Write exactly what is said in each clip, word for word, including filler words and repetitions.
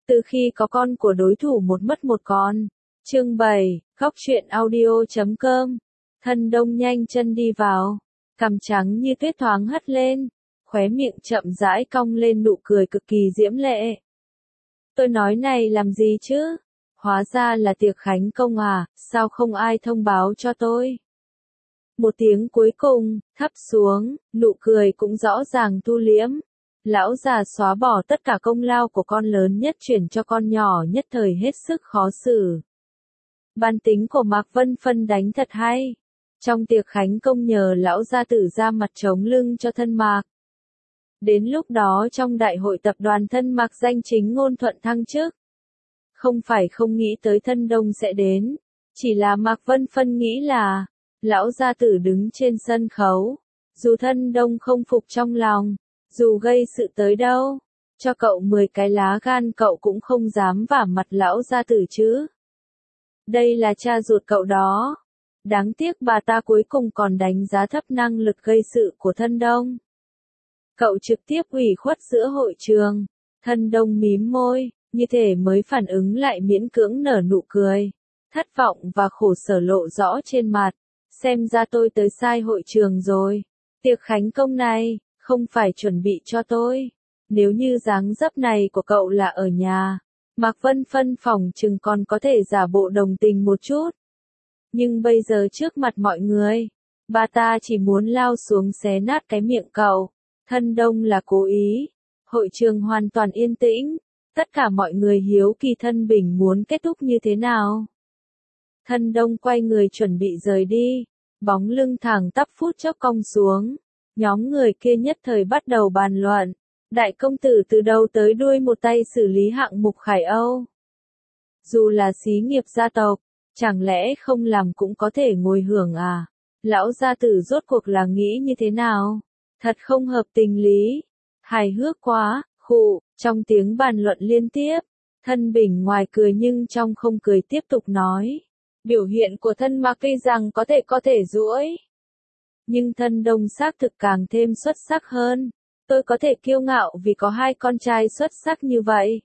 Từ khi có con của đối thủ một mất một con. Chương bảy, góc truyện audio chấm com. Thân Đông nhanh chân đi vào, cằm trắng như tuyết thoáng hất lên, khóe miệng chậm rãi cong lên nụ cười cực kỳ diễm lệ. Tôi nói này làm gì chứ? Hóa ra là tiệc khánh công à, sao không ai thông báo cho tôi? Một tiếng cuối cùng, thấp xuống, nụ cười cũng rõ ràng thu liễm. Lão già xóa bỏ tất cả công lao của con lớn nhất chuyển cho con nhỏ nhất thời hết sức khó xử. Bản tính của Mạc Vân Phân đánh thật hay. Trong tiệc khánh công nhờ lão gia tử ra mặt chống lưng cho thân Mạc. Đến lúc đó trong đại hội tập đoàn thân Mạc danh chính ngôn thuận thăng chức. Không phải không nghĩ tới thân Đông sẽ đến, chỉ là Mạc Vân Phân nghĩ là, lão gia tử đứng trên sân khấu, dù thân Đông không phục trong lòng, dù gây sự tới đâu, cho cậu mười cái lá gan cậu cũng không dám vả mặt lão gia tử chứ. Đây là cha ruột cậu đó. Đáng tiếc bà ta cuối cùng còn đánh giá thấp năng lực gây sự của thân Đông. Cậu trực tiếp ủy khuất giữa hội trường, thân Đông mím môi, như thể mới phản ứng lại miễn cưỡng nở nụ cười. Thất vọng và khổ sở lộ rõ trên mặt, xem ra tôi tới sai hội trường rồi. Tiệc khánh công này, không phải chuẩn bị cho tôi. Nếu như dáng dấp này của cậu là ở nhà, Mạc Vân Phân phòng chừng còn có thể giả bộ đồng tình một chút. Nhưng bây giờ trước mặt mọi người, bà ta chỉ muốn lao xuống xé nát cái miệng cậu. Thân Đông là cố ý. Hội trường hoàn toàn yên tĩnh. Tất cả mọi người hiếu kỳ thân Bình muốn kết thúc như thế nào. Thân Đông quay người chuẩn bị rời đi. Bóng lưng thẳng tắp phút chốc cong xuống. Nhóm người kia nhất thời bắt đầu bàn luận. Đại công tử từ đầu tới đuôi một tay xử lý hạng mục Khải Âu. Dù là xí nghiệp gia tộc, chẳng lẽ không làm cũng có thể ngồi hưởng à? Lão gia tử rốt cuộc là nghĩ như thế nào? Thật không hợp tình lý. Hài hước quá, khụ, trong tiếng bàn luận liên tiếp. Thân Bình ngoài cười nhưng trong không cười tiếp tục nói. Biểu hiện của thân Mạc tuy rằng có thể có thể duỗi. Nhưng thân Đông xác thực càng thêm xuất sắc hơn. Tôi có thể kiêu ngạo vì có hai con trai xuất sắc như vậy.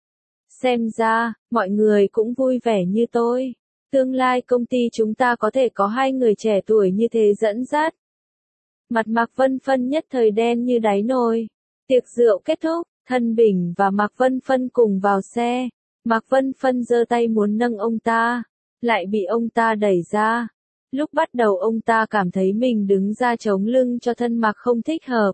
Xem ra, mọi người cũng vui vẻ như tôi. Tương lai công ty chúng ta có thể có hai người trẻ tuổi như thế dẫn dắt. Mặt Mạc Vân Phân nhất thời đen như đáy nồi. Tiệc rượu kết thúc, Thân Bình và Mạc Vân Phân cùng vào xe. Mạc Vân Phân giơ tay muốn nâng ông ta, lại bị ông ta đẩy ra. Lúc bắt đầu ông ta cảm thấy mình đứng ra chống lưng cho thân Mạc không thích hợp.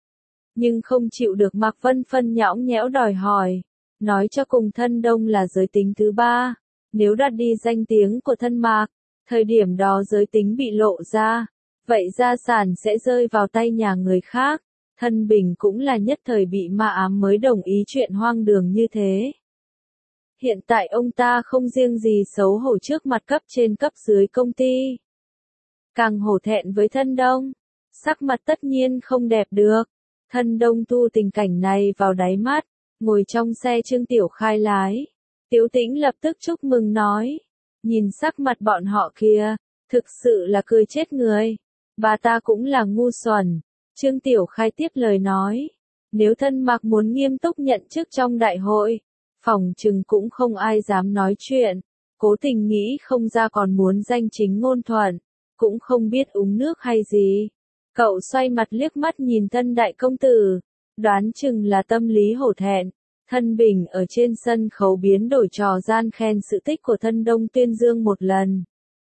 Nhưng không chịu được Mạc Vân Phân nhõng nhẽo đòi hỏi. Nói cho cùng thân Đông là giới tính thứ ba. Nếu đặt đi danh tiếng của thân Mạc, thời điểm đó giới tính bị lộ ra, vậy gia sản sẽ rơi vào tay nhà người khác. Thân Bình cũng là nhất thời bị ma ám mới đồng ý chuyện hoang đường như thế. Hiện tại ông ta không riêng gì xấu hổ trước mặt cấp trên cấp dưới công ty, càng hổ thẹn với thân Đông. Sắc mặt tất nhiên không đẹp được. Thân Đông thu tình cảnh này vào đáy mắt, ngồi trong xe Trương Tiểu Khai lái. Tiếu Tĩnh lập tức chúc mừng nói. Nhìn sắc mặt bọn họ kia, thực sự là cười chết người. Bà ta cũng là ngu xuẩn. Trương Tiểu Khai tiếp lời nói. Nếu thân Mạc muốn nghiêm túc nhận chức trong đại hội, phòng chừng cũng không ai dám nói chuyện. Cố Tình nghĩ không ra còn muốn danh chính ngôn thuận, cũng không biết uống nước hay gì. Cậu xoay mặt liếc mắt nhìn thân đại công tử, đoán chừng là tâm lý hổ thẹn. Thân Bình ở trên sân khấu biến đổi trò gian khen sự tích của thân Đông tuyên dương một lần.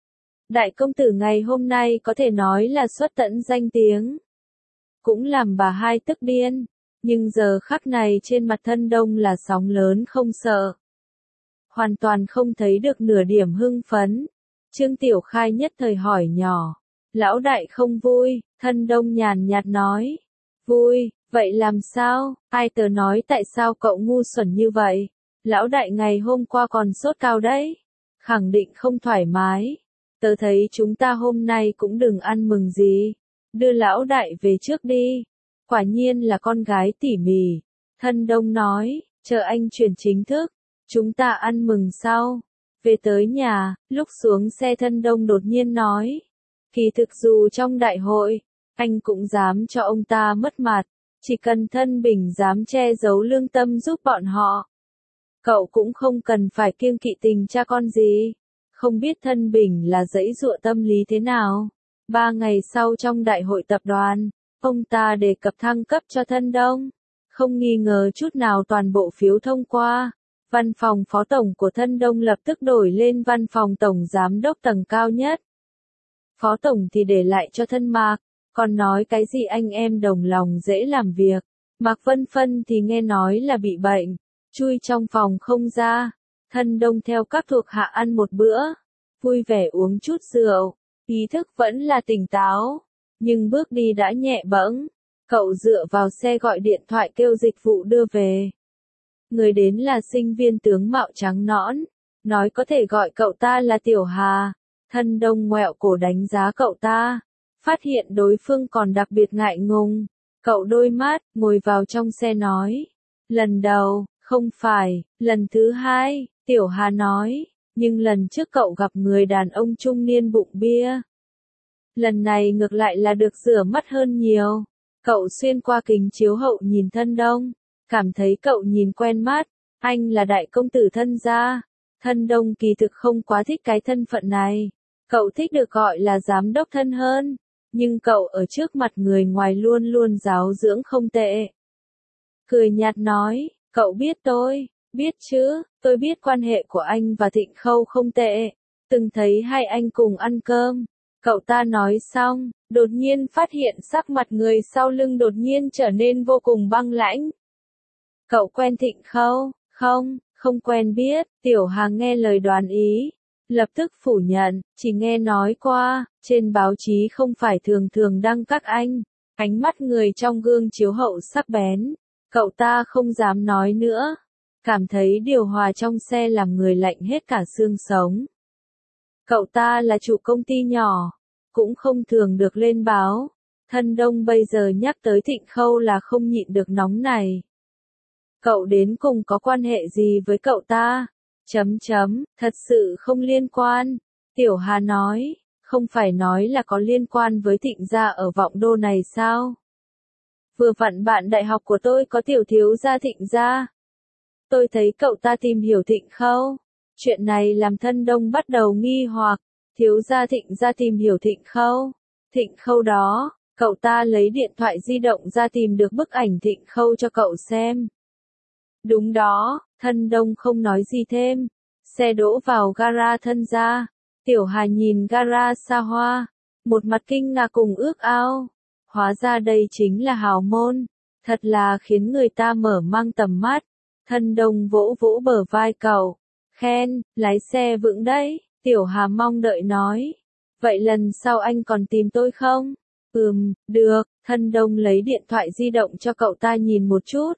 Đại công tử ngày hôm nay có thể nói là xuất tận danh tiếng. Cũng làm bà hai tức điên. Nhưng giờ khắc này trên mặt thân Đông là sóng lớn không sợ. Hoàn toàn không thấy được nửa điểm hưng phấn. Trương Tiểu Khai nhất thời hỏi nhỏ. Lão đại không vui, thân Đông nhàn nhạt nói. Vui, vậy làm sao? Ai tớ nói tại sao cậu ngu xuẩn như vậy? Lão đại ngày hôm qua còn sốt cao đấy. Khẳng định không thoải mái. Tớ thấy chúng ta hôm nay cũng đừng ăn mừng gì. Đưa lão đại về trước đi. Quả nhiên là con gái tỉ mỉ. Thân Đông nói, chờ anh chuyển chính thức. Chúng ta ăn mừng sau. Về tới nhà, lúc xuống xe thân Đông đột nhiên nói. Kỳ thực dù trong đại hội, anh cũng dám cho ông ta mất mặt. Chỉ cần thân Bình dám che giấu lương tâm giúp bọn họ. Cậu cũng không cần phải kiêng kỵ tình cha con gì. Không biết Thân Bình là giãy giụa tâm lý thế nào. Ba ngày sau trong đại hội tập đoàn, ông ta đề cập thăng cấp cho Thân Đông. Không nghi ngờ chút nào toàn bộ phiếu thông qua. Văn phòng phó tổng của Thân Đông lập tức đổi lên văn phòng tổng giám đốc tầng cao nhất. Phó tổng thì để lại cho Thân Mạc, còn nói cái gì anh em đồng lòng dễ làm việc. Mạc Vân Phân thì nghe nói là bị bệnh, chui trong phòng không ra. Thân Đông theo các thuộc hạ ăn một bữa, vui vẻ uống chút rượu, ý thức vẫn là tỉnh táo, nhưng bước đi đã nhẹ bẫng. Cậu dựa vào xe gọi điện thoại kêu dịch vụ đưa về. Người đến là sinh viên tướng mạo trắng nõn, nói có thể gọi cậu ta là Tiểu Hà. Thân Đông ngoẹo cổ đánh giá cậu ta, phát hiện đối phương còn đặc biệt ngại ngùng. Cậu đôi mắt, ngồi vào trong xe nói. Lần đầu, không phải, lần thứ hai, Tiểu Hà nói, nhưng lần trước cậu gặp người đàn ông trung niên bụng bia. Lần này ngược lại là được rửa mắt hơn nhiều. Cậu xuyên qua kính chiếu hậu nhìn Thân Đông, cảm thấy cậu nhìn quen mắt, anh là đại công tử Thân gia. Thân Đông kỳ thực không quá thích cái thân phận này, cậu thích được gọi là giám đốc Thân hơn, nhưng cậu ở trước mặt người ngoài luôn luôn giáo dưỡng không tệ. Cười nhạt nói, cậu biết tôi, biết chứ, tôi biết quan hệ của anh và Thịnh Khâu không tệ, từng thấy hai anh cùng ăn cơm. Cậu ta nói xong, đột nhiên phát hiện sắc mặt người sau lưng đột nhiên trở nên vô cùng băng lãnh. Cậu quen Thịnh Khâu? Không, không quen biết. Tiểu Hà nghe lời đoán ý, lập tức phủ nhận, chỉ nghe nói qua, trên báo chí không phải thường thường đăng các anh. Ánh mắt người trong gương chiếu hậu sắc bén, cậu ta không dám nói nữa, cảm thấy điều hòa trong xe làm người lạnh hết cả xương sống. Cậu ta là chủ công ty nhỏ, cũng không thường được lên báo. Thân Đông bây giờ nhắc tới Thịnh Khâu là không nhịn được nóng này. Cậu đến cùng có quan hệ gì với cậu ta? Chấm chấm, thật sự không liên quan. Tiểu Hà nói, không phải nói là có liên quan với Thịnh gia ở Vọng Đô này sao? Vừa vặn bạn đại học của tôi có tiểu thiếu gia Thịnh gia. Tôi thấy cậu ta tìm hiểu Thịnh Khâu. Chuyện này làm Thân Đông bắt đầu nghi hoặc, thiếu gia Thịnh gia tìm hiểu Thịnh Khâu. Thịnh Khâu đó, cậu ta lấy điện thoại di động ra tìm được bức ảnh Thịnh Khâu cho cậu xem. Đúng đó, Thân Đông không nói gì thêm. Xe đỗ vào gara Thân gia. Tiểu Hà nhìn gara xa hoa, một mặt kinh ngạc cùng ước ao. Hóa ra đây chính là hào môn, thật là khiến người ta mở mang tầm mắt. Thân Đông vỗ vỗ bờ vai cậu, khen, lái xe vững đấy. Tiểu Hà mong đợi nói, vậy lần sau anh còn tìm tôi không? Ừm, được. Thân Đông lấy điện thoại di động cho cậu ta nhìn một chút.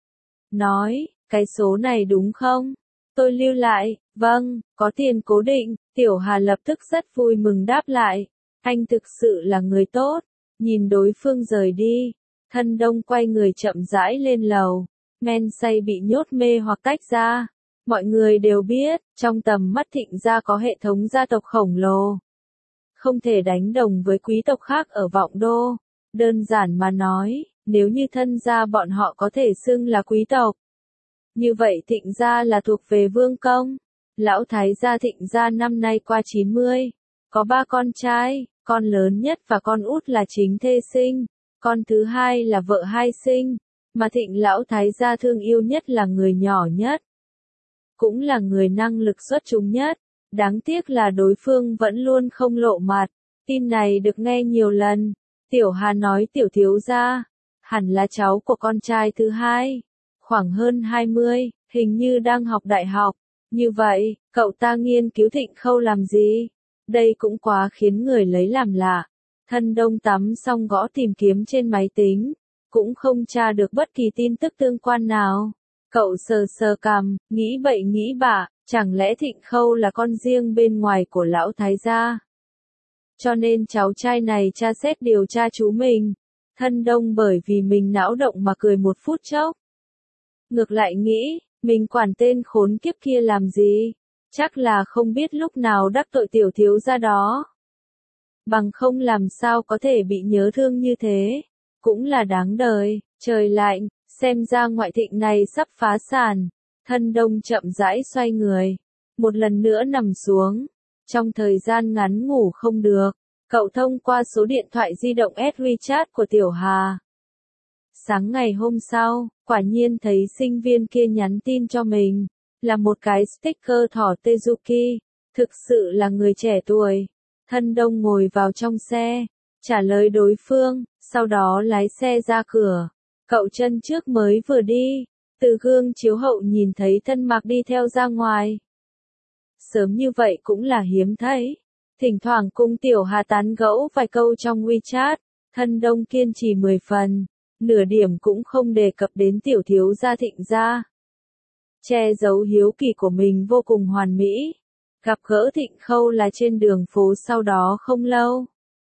Nói, cái số này đúng không? Tôi lưu lại, vâng, có tiền cố định. Tiểu Hà lập tức rất vui mừng đáp lại, anh thực sự là người tốt. Nhìn đối phương rời đi, Thân Đông quay người chậm rãi lên lầu. Men say bị nhốt mê hoặc tách ra. Mọi người đều biết, trong tầm mắt Thịnh gia có hệ thống gia tộc khổng lồ. Không thể đánh đồng với quý tộc khác ở Vọng Đô. Đơn giản mà nói, nếu như Thân gia bọn họ có thể xưng là quý tộc. Như vậy Thịnh gia là thuộc về vương công. Lão thái gia Thịnh gia năm nay qua chín mươi. Có ba con trai, con lớn nhất và con út là chính thê sinh. Con thứ hai là vợ hai sinh. Mà Thịnh lão thái gia thương yêu nhất là người nhỏ nhất. Cũng là người năng lực xuất chúng nhất. Đáng tiếc là đối phương vẫn luôn không lộ mặt. Tin này được nghe nhiều lần. Tiểu Hà nói tiểu thiếu gia, hẳn là cháu của con trai thứ hai. Khoảng hơn hai mươi, hình như đang học đại học. Như vậy, cậu ta nghiên cứu Thịnh Khâu làm gì? Đây cũng quá khiến người lấy làm lạ. Thân Đông tắm xong gõ tìm kiếm trên máy tính. Cũng không tra được bất kỳ tin tức tương quan nào. Cậu sờ sờ cằm, nghĩ bậy nghĩ bạ, chẳng lẽ Thịnh Khâu là con riêng bên ngoài của lão thái gia? Cho nên cháu trai này tra xét điều tra chú mình. Thân Đông bởi vì mình não động mà cười một phút chốc. Ngược lại nghĩ, mình quản tên khốn kiếp kia làm gì? Chắc là không biết lúc nào đắc tội tiểu thiếu gia đó. Bằng không làm sao có thể bị nhớ thương như thế. Cũng là đáng đời, trời lạnh, xem ra ngoại Thịnh này sắp phá sản. Thân Đông chậm rãi xoay người, một lần nữa nằm xuống. Trong thời gian ngắn ngủ không được, cậu thông qua số điện thoại di động add WeChat của Tiểu Hà. Sáng ngày hôm sau, quả nhiên thấy sinh viên kia nhắn tin cho mình, là một cái sticker thỏ Tezuki, thực sự là người trẻ tuổi. Thân Đông ngồi vào trong xe, trả lời đối phương, sau đó lái xe ra cửa. Cậu chân trước mới vừa đi, từ gương chiếu hậu nhìn thấy Thân Mạc đi theo ra ngoài. Sớm như vậy cũng là hiếm thấy. Thỉnh thoảng cùng Tiểu Hà tán gẫu vài câu trong WeChat, Thân Đông kiên trì mười phần, nửa điểm cũng không đề cập đến tiểu thiếu gia Thịnh gia. Che giấu hiếu kỳ của mình vô cùng hoàn mỹ. Gặp gỡ Thịnh Khâu là trên đường phố sau đó không lâu.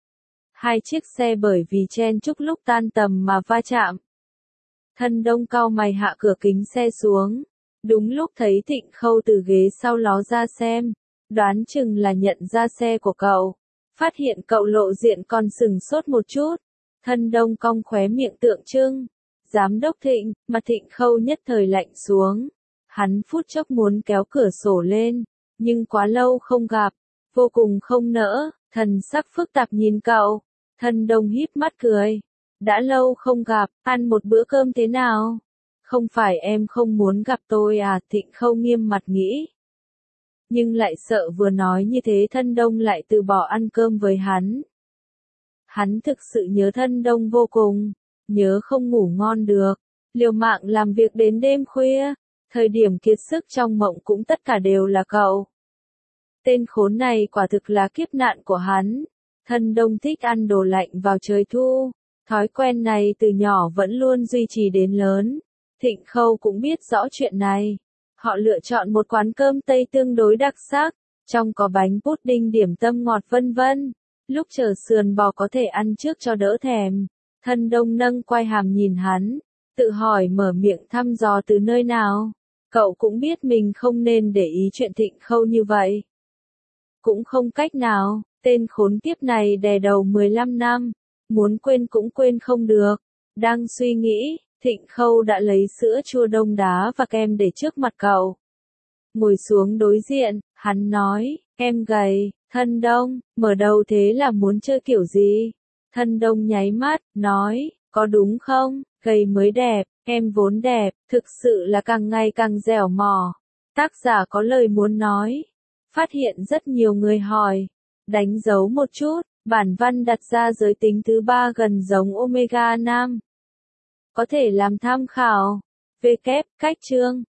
Hai chiếc xe bởi vì chen chúc lúc tan tầm mà va chạm. Thân Đông cau mày hạ cửa kính xe xuống. Đúng lúc thấy Thịnh Khâu từ ghế sau ló ra xem, đoán chừng là nhận ra xe của cậu. Phát hiện cậu lộ diện còn sừng sốt một chút. Thân Đông cong khóe miệng tượng trưng. Giám đốc Thịnh, mặt Thịnh Khâu nhất thời lạnh xuống. Hắn phút chốc muốn kéo cửa sổ lên, nhưng quá lâu không gặp, vô cùng không nỡ, thần sắc phức tạp nhìn cậu. Thân Đông híp mắt cười. Đã lâu không gặp, ăn một bữa cơm thế nào? Không phải em không muốn gặp tôi à? Thịnh Khâu nghiêm mặt nghĩ. Nhưng lại sợ vừa nói như thế Thân Đông lại từ bỏ ăn cơm với hắn. Hắn thực sự nhớ Thân Đông vô cùng, nhớ không ngủ ngon được, liều mạng làm việc đến đêm khuya, thời điểm kiệt sức trong mộng cũng tất cả đều là cậu. Tên khốn này quả thực là kiếp nạn của hắn. Thân Đông thích ăn đồ lạnh vào trời thu, thói quen này từ nhỏ vẫn luôn duy trì đến lớn. Thịnh Khâu cũng biết rõ chuyện này. Họ lựa chọn một quán cơm Tây tương đối đặc sắc, trong có bánh pudding điểm tâm ngọt vân vân. Lúc chờ sườn bò có thể ăn trước cho đỡ thèm. Thân Đông nâng quai hàm nhìn hắn, tự hỏi mở miệng thăm dò từ nơi nào. Cậu cũng biết mình không nên để ý chuyện Thịnh Khâu như vậy. Cũng không cách nào, tên khốn kiếp này đè đầu mười lăm năm, muốn quên cũng quên không được. Đang suy nghĩ, Thịnh Khâu đã lấy sữa chua đông đá và kem để trước mặt cậu. Ngồi xuống đối diện, hắn nói, em gầy, Thân Đông, mở đầu thế là muốn chơi kiểu gì? Thân Đông nháy mắt, nói, có đúng không, gầy mới đẹp, em vốn đẹp, thực sự là càng ngày càng dẻo mỏ. Tác giả có lời muốn nói. Phát hiện rất nhiều người hỏi. Đánh dấu một chút, bản văn đặt ra giới tính thứ ba gần giống Omega Nam. Có thể làm tham khảo. W. Cách chương